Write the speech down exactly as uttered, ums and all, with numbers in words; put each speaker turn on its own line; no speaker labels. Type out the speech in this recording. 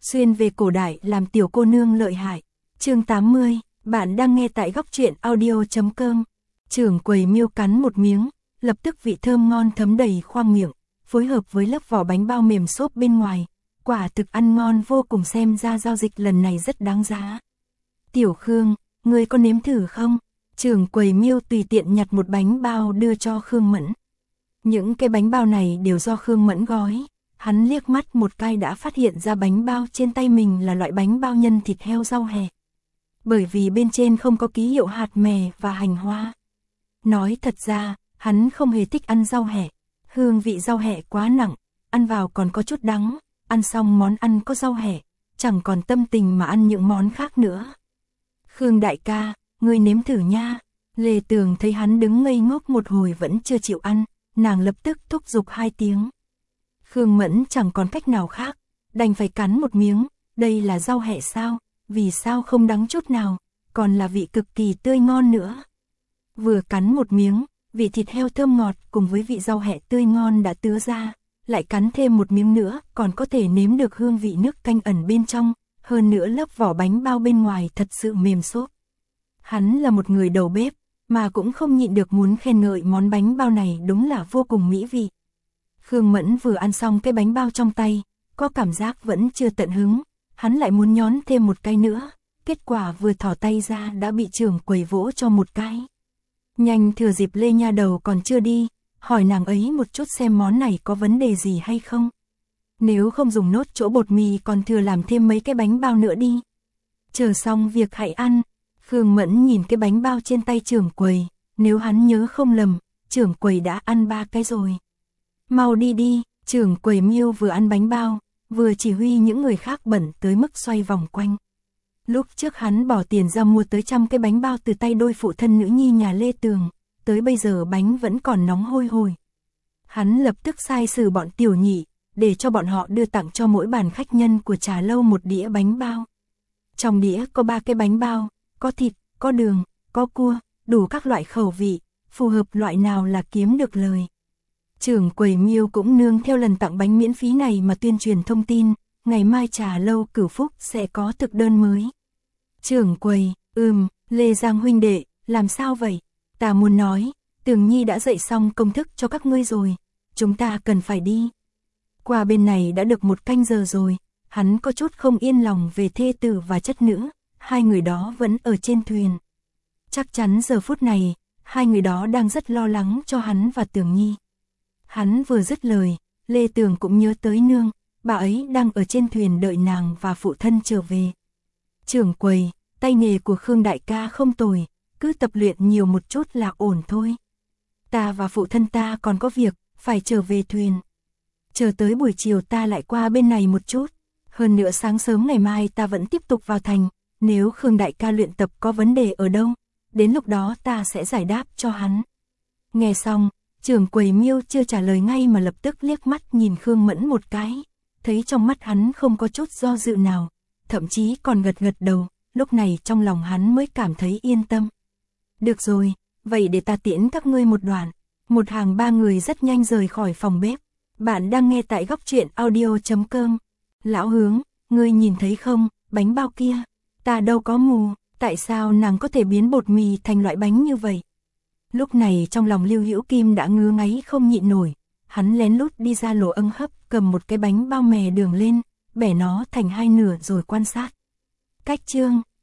xuyên về cổ đại làm tiểu cô nương lợi hại. Chương tám mươi, bạn đang nghe tại góc truyện audio chấm com. Trưởng quầy Miêu cắn một miếng, lập tức vị thơm ngon thấm đầy khoang miệng, phối hợp với lớp vỏ bánh bao mềm xốp bên ngoài, quả thực ăn ngon vô cùng, xem ra giao dịch lần này rất đáng giá. Tiểu Khương, ngươi có nếm thử không? Trưởng quầy Miêu tùy tiện nhặt một bánh bao đưa cho Khương Mẫn. Những cái bánh bao này đều do Khương Mẫn gói. Hắn liếc mắt một cái đã phát hiện ra bánh bao trên tay mình là loại bánh bao nhân thịt heo rau hẹ. Bởi vì bên trên không có ký hiệu hạt mè và hành hoa. Nói thật ra, hắn không hề thích ăn rau hẹ. Hương vị rau hẹ quá nặng, ăn vào còn có chút đắng. Ăn xong món ăn có rau hẹ, chẳng còn tâm tình mà ăn những món khác nữa. Khương đại ca, ngươi nếm thử nha. Lê Tường thấy hắn đứng ngây ngốc một hồi vẫn chưa chịu ăn, nàng lập tức thúc giục hai tiếng. Khương Mẫn chẳng còn cách nào khác, đành phải cắn một miếng. Đây là rau hẹ sao? Vì sao không đắng chút nào, còn là vị cực kỳ tươi ngon nữa. Vừa cắn một miếng, vị thịt heo thơm ngọt cùng với vị rau hẹ tươi ngon đã tứa ra, lại cắn thêm một miếng nữa còn có thể nếm được hương vị nước canh ẩn bên trong, hơn nữa lớp vỏ bánh bao bên ngoài thật sự mềm xốp. Hắn là một người đầu bếp, mà cũng không nhịn được muốn khen ngợi món bánh bao này đúng là vô cùng mỹ vị. Khương Mẫn vừa ăn xong cái bánh bao trong tay, có cảm giác vẫn chưa tận hứng, hắn lại muốn nhón thêm một cái nữa, kết quả vừa thỏ tay ra đã bị trưởng quầy vỗ cho một cái. Nhanh thừa dịp Lê nha đầu còn chưa đi, hỏi nàng ấy một chút xem món này có vấn đề gì hay không. Nếu không dùng nốt chỗ bột mì còn thừa làm thêm mấy cái bánh bao nữa đi. Chờ xong việc hãy ăn. Khương Mẫn nhìn cái bánh bao trên tay trưởng quầy, nếu hắn nhớ không lầm, trưởng quầy đã ăn ba cái rồi. Mau đi đi, trưởng quầy Miêu vừa ăn bánh bao, vừa chỉ huy những người khác bẩn tới mức xoay vòng quanh. Lúc trước hắn bỏ tiền ra mua tới trăm cái bánh bao từ tay đôi phụ thân nữ nhi nhà Lê Tường, tới bây giờ bánh vẫn còn nóng hôi hổi. Hắn lập tức sai sử bọn tiểu nhị, để cho bọn họ đưa tặng cho mỗi bàn khách nhân của trà lâu một đĩa bánh bao. Trong đĩa có ba cái bánh bao, có thịt, có đường, có cua, đủ các loại khẩu vị, phù hợp loại nào là kiếm được lời. Trưởng quầy Miêu cũng nương theo lần tặng bánh miễn phí này mà tuyên truyền thông tin, ngày mai trà lâu Cửu Phúc sẽ có thực đơn mới. Trưởng quầy, ừm, Lê Giang huynh đệ, làm sao vậy? Ta muốn nói, Tường Nhi đã dạy xong công thức cho các ngươi rồi, chúng ta cần phải đi. Qua bên này đã được một canh giờ rồi, hắn có chút không yên lòng về thê tử và chất nữ, hai người đó vẫn ở trên thuyền. Chắc chắn giờ phút này, hai người đó đang rất lo lắng cho hắn và Tường Nhi. Hắn vừa dứt lời, Lê Tường cũng nhớ tới nương, bà ấy đang ở trên thuyền đợi nàng và phụ thân trở về. Trưởng quầy, tay nghề của Khương đại ca không tồi, cứ tập luyện nhiều một chút là ổn thôi. Ta và phụ thân ta còn có việc, phải trở về thuyền. Chờ tới buổi chiều ta lại qua bên này một chút. Hơn nữa sáng sớm ngày mai ta vẫn tiếp tục vào thành, nếu Khương đại ca luyện tập có vấn đề ở đâu, đến lúc đó ta sẽ giải đáp cho hắn. Nghe xong, trưởng quầy Miêu chưa trả lời ngay mà lập tức liếc mắt nhìn Khương Mẫn một cái, thấy trong mắt hắn không có chút do dự nào, thậm chí còn gật gật đầu, lúc này trong lòng hắn mới cảm thấy yên tâm. Được rồi, vậy để ta tiễn các ngươi một đoạn. Một hàng ba người rất nhanh rời khỏi phòng bếp. Bạn đang nghe tại góc truyện audio chấm com. Lão Hướng, ngươi nhìn thấy không, bánh bao kia, ta đâu có mù, tại sao nàng có thể biến bột mì thành loại bánh như vậy? Lúc này trong lòng Lưu Hữu Kim đã ngứa ngáy không nhịn nổi, hắn lén lút đi ra lỗ âng hấp cầm một cái bánh bao mè đường lên, bẻ nó thành hai nửa rồi quan sát. Cách chương